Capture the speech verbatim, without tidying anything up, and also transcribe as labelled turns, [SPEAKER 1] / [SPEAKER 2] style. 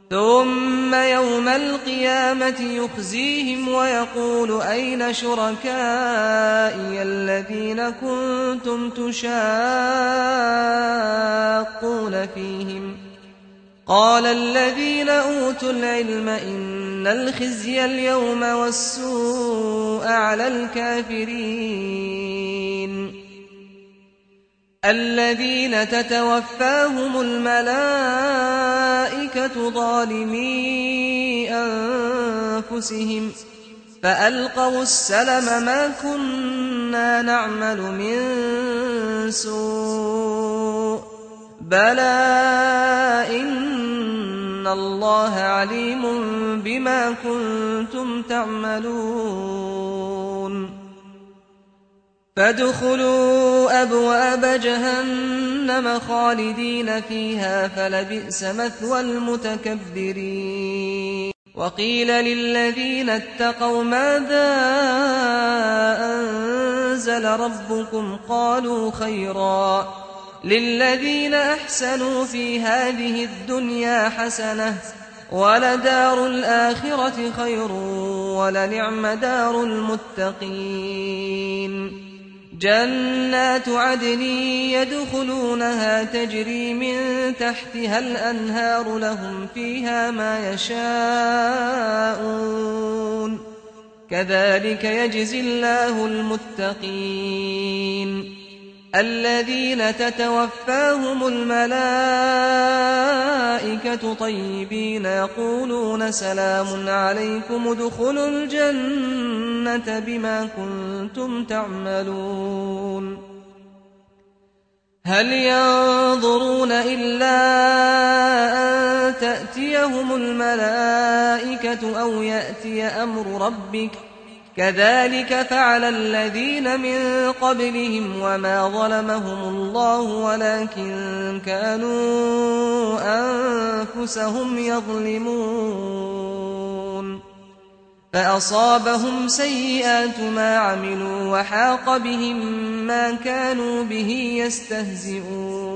[SPEAKER 1] ثم يوم القيامة يخزيهم ويقول أين شركائي الذين كنتم تشاقون فيهم قال الذين أوتوا العلم إن الخزي اليوم والسوء على الكافرين الذين تتوفاهم الملائكة ظالمي أنفسهم فألقوا السلم ما كنا نعمل من سوء بلى إن الله عليم بما كنتم تعملون فادخلوا أبواب جهنم خالدين فيها فلبئس مثوى المتكبرين وقيل للذين اتقوا ماذا أنزل ربكم قالوا خيرا للذين أحسنوا في هذه الدنيا حسنة ولدار الآخرة خير ولنعم دار المتقين جنات عدن يدخلونها تجري من تحتها الأنهار لهم فيها ما يشاءون كذلك يجزي الله المتقين الذين تتوفاهم الملائكة طيبين يقولون سلام عليكم ادخلوا الجنة بما كنتم تعملون هل ينظرون إلا أن تأتيهم الملائكة أو يأتي أمر ربك كذلك فعل الذين من قبلهم وما ظلمهم الله ولكن كانوا أنفسهم يظلمون فأصابهم سيئات ما عملوا وحاق بهم ما كانوا به يستهزئون